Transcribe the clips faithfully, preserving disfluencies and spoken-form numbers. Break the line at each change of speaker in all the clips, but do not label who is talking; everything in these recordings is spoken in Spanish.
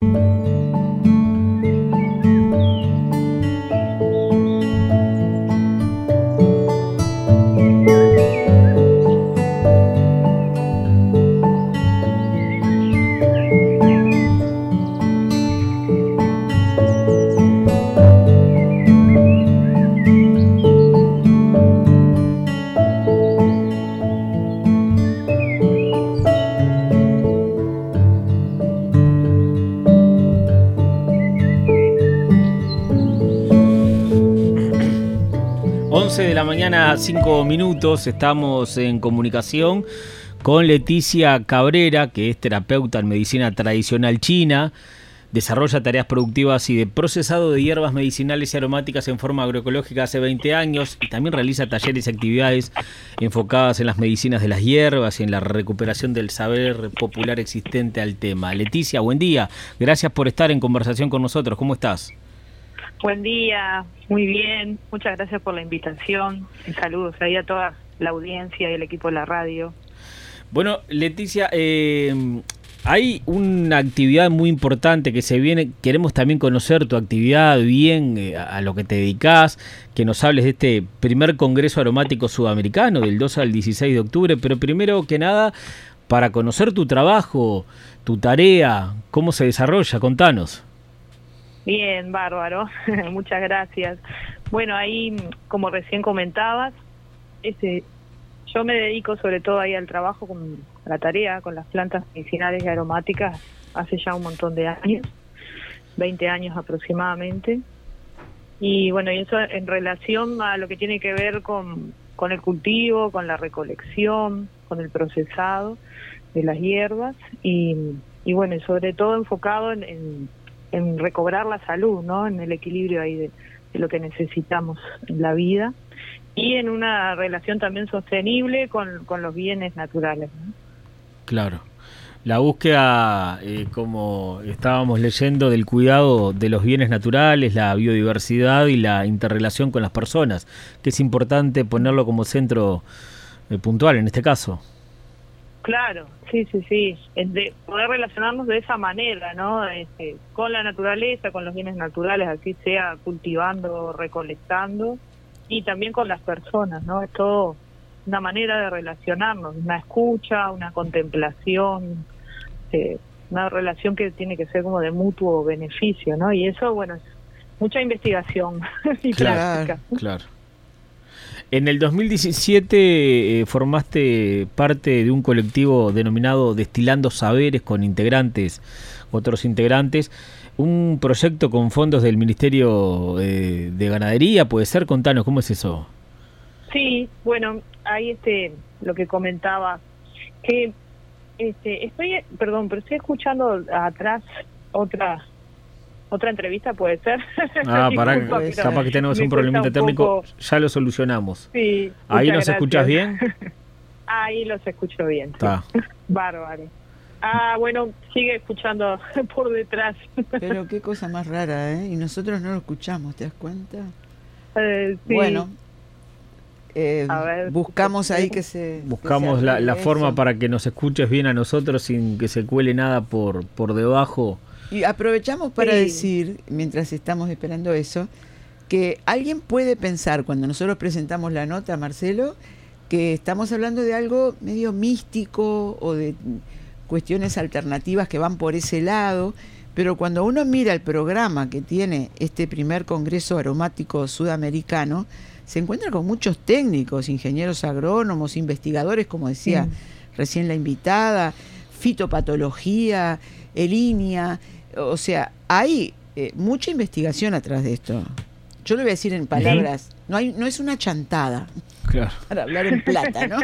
once de la mañana, cinco minutos, estamos en comunicación con Leticia Cabrera, que es terapeuta en medicina tradicional china, desarrolla tareas productivas y de procesado de hierbas medicinales y aromáticas en forma agroecológica hace veinte años y también realiza talleres y actividades enfocadas en las medicinas de las hierbas y en la recuperación del saber popular existente al tema. Leticia, buen día, gracias por estar en conversación con nosotros, ¿cómo estás?
Buen día, muy bien, muchas gracias por la invitación y saludos ahí a toda la audiencia y el equipo de la radio.
Bueno, Leticia, eh, hay una actividad muy importante que se viene, queremos también conocer tu actividad bien, eh, a lo que te dedicás, que nos hables de este primer Congreso Aromático Sudamericano del doce al dieciséis de octubre, pero primero que nada, para conocer tu trabajo, tu tarea, cómo se desarrolla, contanos.
Bien, bárbaro, muchas gracias. Bueno, ahí, como recién comentabas, este, yo me dedico sobre todo ahí al trabajo con la tarea, con las plantas medicinales y aromáticas hace ya un montón de años, veinte años aproximadamente. Y bueno, y eso en relación a lo que tiene que ver con, con el cultivo, con la recolección, con el procesado de las hierbas y, y bueno, y sobre todo enfocado en, en en recobrar la salud, ¿no? En el equilibrio ahí de, de lo que necesitamos en la vida y en una relación también sostenible con, con los bienes naturales, ¿no?
Claro. La búsqueda, eh, como estábamos leyendo, del cuidado de los bienes naturales, la biodiversidad y la interrelación con las personas, que es importante ponerlo como centro eh, puntual en este caso.
Claro, sí, sí, sí, es de poder relacionarnos de esa manera, ¿no? Este, con la naturaleza, con los bienes naturales, así sea cultivando, recolectando, y también con las personas, ¿no? Es todo una manera de relacionarnos, una escucha, una contemplación, eh, una relación que tiene que ser como de mutuo beneficio, ¿no? Y eso, bueno, es mucha investigación y
claro,
práctica.
Claro. En el dos mil diecisiete eh, formaste parte de un colectivo denominado Destilando Saberes con integrantes, otros integrantes, un proyecto con fondos del Ministerio eh, de Ganadería, ¿puede ser? Contanos, ¿cómo es eso?
Sí, bueno, ahí este, lo que comentaba, que este, estoy, perdón, pero estoy escuchando atrás otra... Otra entrevista puede ser.
Ah, para pues, capaz que tenemos un problemita técnico, ya lo solucionamos. Sí. ¿Ahí nos escuchas bien?
Ahí los escucho bien.
Está.
Sí. Bárbaro. Ah, bueno, sigue escuchando por detrás.
Pero qué cosa más rara, ¿eh? Y nosotros no lo escuchamos, ¿te das cuenta?
Eh, sí.
Bueno, eh,
a ver,
buscamos ahí que se...
Buscamos
que se
la, la
eso.
forma para que nos escuches bien a nosotros sin que se cuele nada por, por debajo.
Y aprovechamos para
sí.
decir, mientras estamos esperando eso, que alguien puede pensar, cuando nosotros presentamos la nota, Marcelo, que estamos hablando de algo medio místico o de cuestiones alternativas que van por ese lado, pero cuando uno mira el programa que tiene este primer Congreso Aromático Sudamericano, se encuentra con muchos técnicos, ingenieros agrónomos, investigadores, como decía sí. recién la invitada, fitopatología, línea... O sea, hay eh, mucha investigación atrás de esto. Yo lo voy a decir en palabras. ¿Sí? No hay, no es una chantada.
Claro.
Para hablar en plata, ¿no?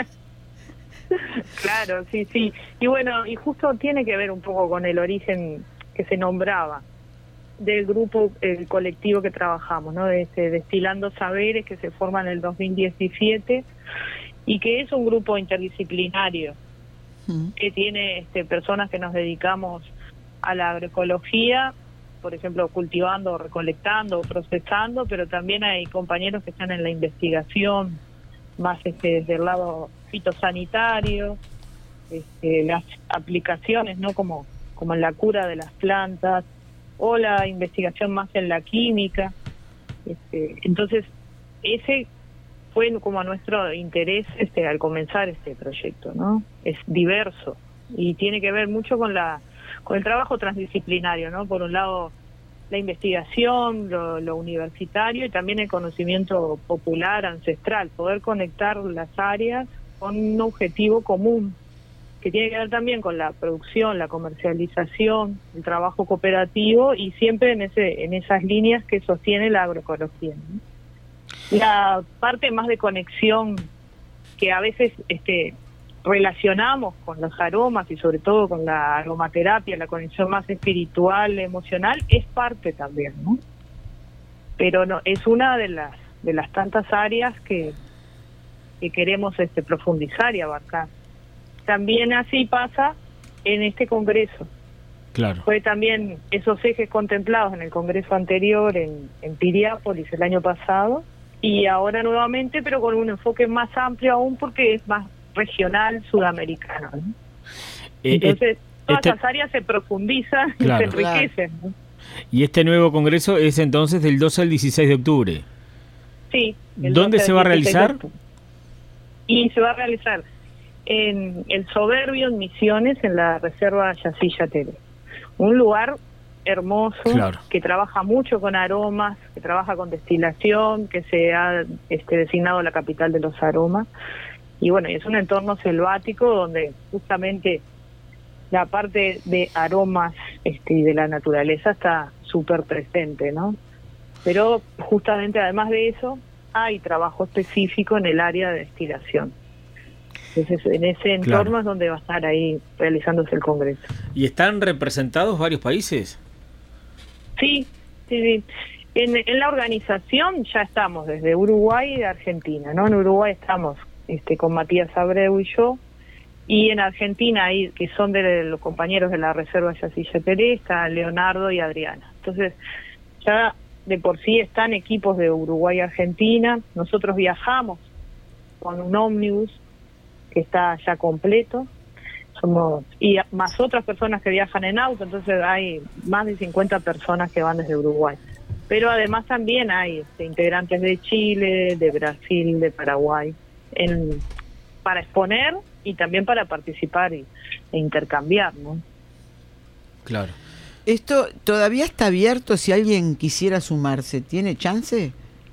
Claro, sí, sí. Y bueno, y justo tiene que ver un poco con el origen que se nombraba del grupo, el colectivo que trabajamos, ¿no? De este, Destilando Saberes, que se forma en el dos mil diecisiete y que es un grupo interdisciplinario uh-huh. que tiene este, personas que nos dedicamos a la agroecología, por ejemplo, cultivando, recolectando, procesando, pero también hay compañeros que están en la investigación, más este, desde el lado fitosanitario, este, las aplicaciones, ¿no? Como como en la cura de las plantas, o la investigación más en la química. Este, entonces, ese fue como a nuestro interés este, al comenzar este proyecto, ¿no? Es diverso y tiene que ver mucho con la con el trabajo transdisciplinario, ¿no? Por un lado, la investigación, lo, lo universitario y también el conocimiento popular, ancestral, poder conectar las áreas con un objetivo común, que tiene que ver también con la producción, la comercialización, el trabajo cooperativo y siempre en ese en esas líneas que sostiene la agroecología, ¿no? La parte más de conexión que a veces este relacionamos con los aromas y sobre todo con la aromaterapia, la conexión más espiritual, emocional, es parte también, ¿no? Pero no, es una de las de las tantas áreas que, que queremos este profundizar y abarcar. También así pasa en este congreso.
Claro.
Fue también esos ejes contemplados en el congreso anterior en, en Piriápolis el año pasado y ahora nuevamente, pero con un enfoque más amplio aún porque es más regional sudamericano, ¿no? Eh, Entonces, todas este... esas áreas se profundizan, claro, y se enriquecen, ¿no?
Y este nuevo congreso es entonces del doce al dieciséis de octubre.
Sí.
¿Dónde se va a realizar?
Y se va a realizar en el Soberbio, en Misiones, en la Reserva Yacilla Tere. Un lugar hermoso, claro, que trabaja mucho con aromas, que trabaja con destilación, que se ha este, designado la capital de los aromas. Y bueno, es un entorno selvático donde justamente la parte de aromas este, y de la naturaleza está súper presente, ¿no? Pero justamente además de eso, hay trabajo específico en el área de destilación. Entonces, en ese entorno, claro, es donde va a estar ahí realizándose el congreso.
¿Y están representados varios países?
Sí, sí, sí. En, en la organización ya estamos desde Uruguay y de Argentina, ¿no? En Uruguay estamos este, con Matías Abreu y yo, y en Argentina, ahí, que son de los compañeros de la Reserva Yacilla Tere, está Leonardo y Adriana. Entonces, ya de por sí están equipos de Uruguay y Argentina. Nosotros viajamos con un ómnibus que está ya completo, somos y más otras personas que viajan en auto, entonces hay más de cincuenta personas que van desde Uruguay. Pero además también hay este, integrantes de Chile, de Brasil, de Paraguay, en, para exponer y también para participar y, e intercambiar, ¿no?
Claro.
¿Esto todavía está abierto si alguien quisiera sumarse? ¿Tiene chance?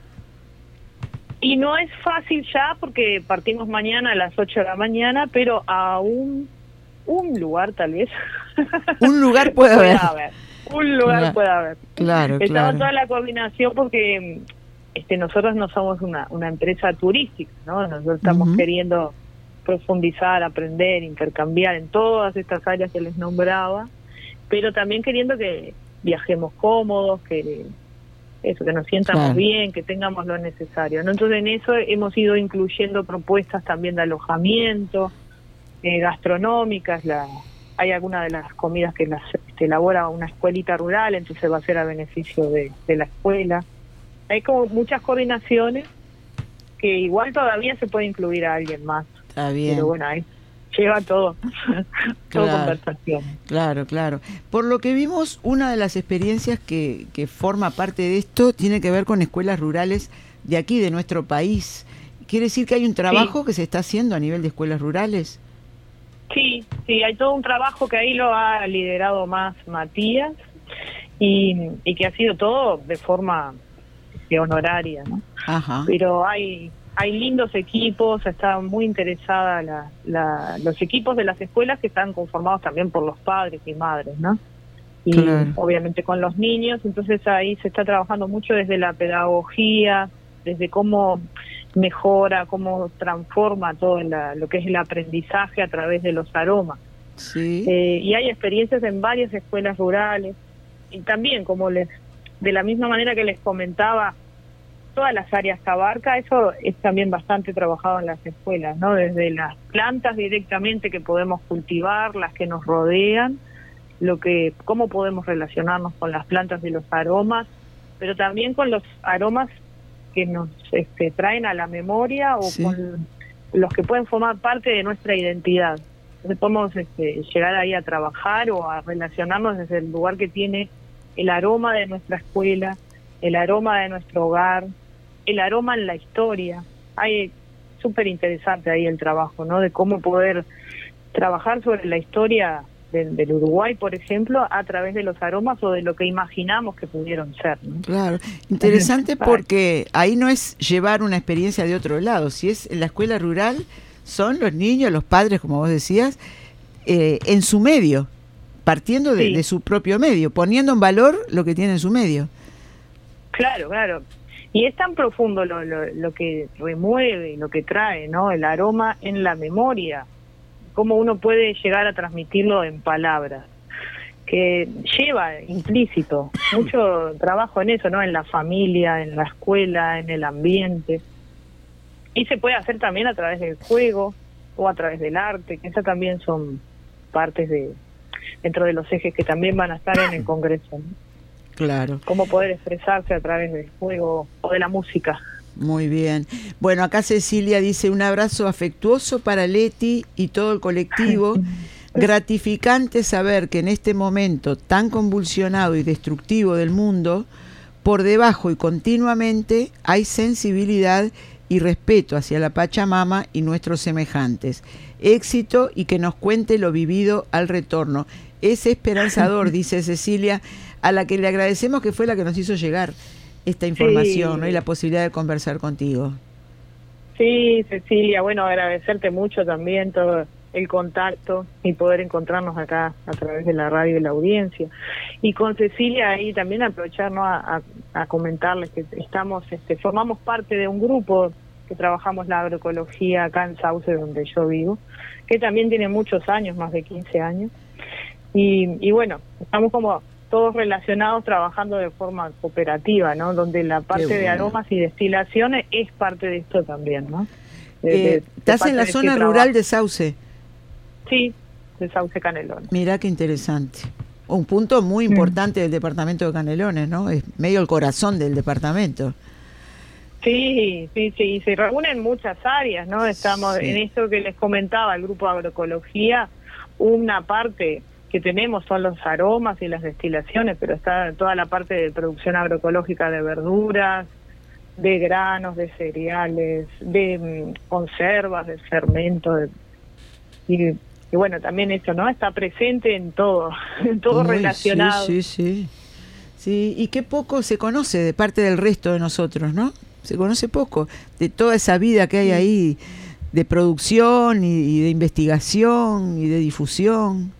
Y no es fácil ya porque partimos mañana a las ocho de la mañana, pero a un, un lugar tal vez.
Un lugar puede haber.
haber. Un lugar claro, puede haber.
Claro,
Estaba
claro.
toda la coordinación porque este nosotros no somos una, una empresa turística, ¿no? Nosotros estamos uh-huh. queriendo profundizar, aprender, intercambiar en todas estas áreas que les nombraba, pero también queriendo que viajemos cómodos, que eso, que nos sientamos claro. bien, que tengamos lo necesario, ¿no? Entonces en eso hemos ido incluyendo propuestas también de alojamiento, eh, gastronómicas, la, hay algunas de las comidas que las este, elabora una escuelita rural, entonces va a ser a beneficio de, de la escuela. Hay como muchas coordinaciones que igual todavía se puede incluir a alguien más.
Está bien.
Pero bueno, ahí lleva todo, todo
claro,
conversación.
Claro, claro. Por lo que vimos, una de las experiencias que, que forma parte de esto tiene que ver con escuelas rurales de aquí, de nuestro país. ¿Quiere decir que hay un trabajo sí. que se está haciendo a nivel de escuelas rurales?
Sí, sí, hay todo un trabajo que ahí lo ha liderado más Matías y, y que ha sido todo de forma de honoraria, ¿no?
Ajá.
Pero hay... Hay lindos equipos, está muy interesada la, la, los equipos de las escuelas que están conformados también por los padres y madres, ¿no? Y claro. obviamente con los niños, entonces ahí se está trabajando mucho desde la pedagogía, desde cómo mejora, cómo transforma todo la, lo que es el aprendizaje a través de los aromas.
Sí.
Eh, y hay experiencias en varias escuelas rurales y también, como les, de la misma manera que les comentaba, todas las áreas que abarca, eso es también bastante trabajado en las escuelas, ¿no? Desde las plantas directamente que podemos cultivar, las que nos rodean, lo que, cómo podemos relacionarnos con las plantas de los aromas, pero también con los aromas que nos este, traen a la memoria o sí. con los que pueden formar parte de nuestra identidad. Entonces podemos este, llegar ahí a trabajar o a relacionarnos desde el lugar que tiene el aroma de nuestra escuela, el aroma de nuestro hogar, el aroma en la historia. Hay súper interesante ahí el trabajo, ¿no? De cómo poder trabajar sobre la historia del, del Uruguay, por ejemplo, a través de los aromas o de lo que imaginamos que pudieron ser, ¿no?
Claro, interesante porque ahí no es llevar una experiencia de otro lado. Si es en la escuela rural, son los niños, los padres, como vos decías, eh, en su medio, partiendo de,
Sí.
de su propio medio, poniendo en valor lo que tiene en su medio.
Claro, claro. Y es tan profundo lo, lo, lo que remueve, lo que trae, ¿no? El aroma en la memoria, cómo uno puede llegar a transmitirlo en palabras, que lleva implícito mucho trabajo en eso, ¿no? En la familia, en la escuela, en el ambiente. Y se puede hacer también a través del juego o a través del arte, que esas también son partes de dentro de los ejes que también van a estar en el Congreso, ¿no?
Claro.
Cómo poder expresarse a través del juego o de la música.
Muy bien. Bueno, acá Cecilia dice un abrazo afectuoso para Leti y todo el colectivo. Gratificante saber que en este momento tan convulsionado y destructivo del mundo, por debajo y continuamente hay sensibilidad y respeto hacia la Pachamama y nuestros semejantes. Éxito y que nos cuente lo vivido al retorno. Es esperanzador, dice Cecilia, a la que le agradecemos que fue la que nos hizo llegar esta información,
Sí.
¿no? Y la posibilidad de conversar contigo.
Sí, Cecilia, bueno, agradecerte mucho también todo el contacto y poder encontrarnos acá a través de la radio y la audiencia. Y con Cecilia ahí también aprovechar, ¿no? a, a, a comentarles que estamos, este, formamos parte de un grupo que trabajamos la agroecología acá en Sauce, donde yo vivo, que también tiene muchos años, más de quince años. Y, y bueno, estamos como todos relacionados trabajando de forma cooperativa, ¿no? Donde la parte
Qué
de
bueno.
aromas y destilaciones es parte de esto también, ¿no? De- de-
Eh,
de
¿Estás
parte
en la
de este
zona
trabajo.
rural de Sauce?
Sí, de Sauce Canelones.
Mirá qué interesante. Un punto muy importante del departamento de Canelones, ¿no? Es medio el corazón del departamento.
Sí, sí, sí, se reúnen muchas áreas, ¿no? Estamos
Sí.
en esto que les comentaba, el grupo de agroecología, una parte que tenemos son los aromas y las destilaciones, pero está toda la parte de producción agroecológica de verduras, de granos, de cereales, de mm, conservas, de fermentos, de, y, y bueno, también esto, ¿no? Está presente en todo, en todo
Muy,
relacionado.
Sí, sí, sí. Sí, y qué poco se conoce de parte del resto de nosotros, ¿no? Se conoce poco de toda esa vida que hay
Sí.
ahí de producción y, y de investigación y de difusión.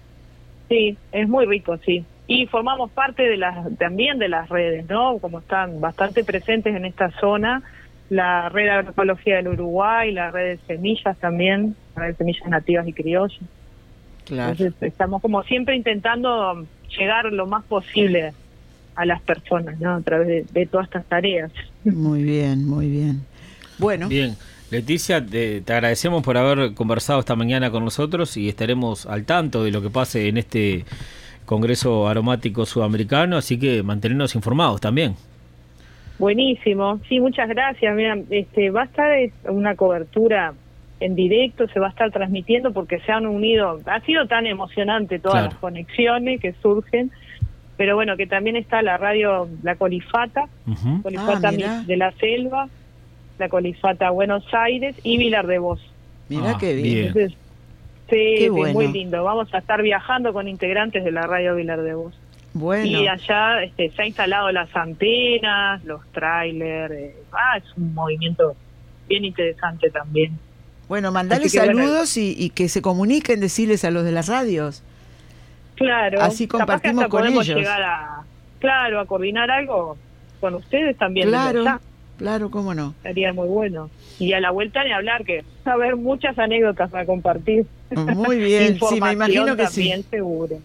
Sí, es muy rico, sí. Y formamos parte de las también de las redes, ¿no? Como están bastante presentes en esta zona, la red de agroecología del Uruguay, la red de semillas también, la red de semillas nativas y criollas.
Claro.
Entonces estamos como siempre intentando llegar lo más posible a las personas, ¿no? A través de, de todas estas tareas.
Muy bien, muy bien. Bueno,
Bien, Leticia, te, te agradecemos por haber conversado esta mañana con nosotros y estaremos al tanto de lo que pase en este Congreso Aromático Sudamericano, así que mantenernos informados también.
Buenísimo, sí, muchas gracias. Mira, este, va a estar eh, una cobertura en directo, se va a estar transmitiendo porque se han unido, ha sido tan emocionante todas
Claro.
las conexiones que surgen, pero bueno, que también está la radio La Colifata,
Ujú.
Colifata
Ah, mirá.
de la Selva, la Colifata Buenos Aires y Vilar de Voz.
mirá
Ah,
qué bien.
bien.
Entonces, sí,
Qué
sí,
bueno.
muy lindo. Vamos a estar viajando con integrantes de la radio Vilar de Voz.
Bueno,
Y allá este, se ha instalado las antenas, los trailers. Eh, ah, es un movimiento bien interesante también.
bueno, mandale
Así que, bueno.
saludos y, y que se comuniquen, decirles a los de las radios.
Claro.
Así
capaz que
compartimos
hasta
con
podemos
ellos.
llegar a, claro, a coordinar algo con ustedes también. desde
Claro,
allá.
claro, cómo no.
Sería muy bueno. Y a la vuelta ni hablar, que va a haber muchas anécdotas para compartir.
Muy bien, sí, me imagino que sí.
también, seguro.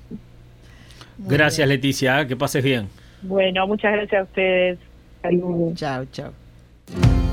Muy
Gracias,
bien.
Leticia, ¿eh? Que pases bien.
Bueno, muchas gracias a ustedes. Saludos.
Chao, chao.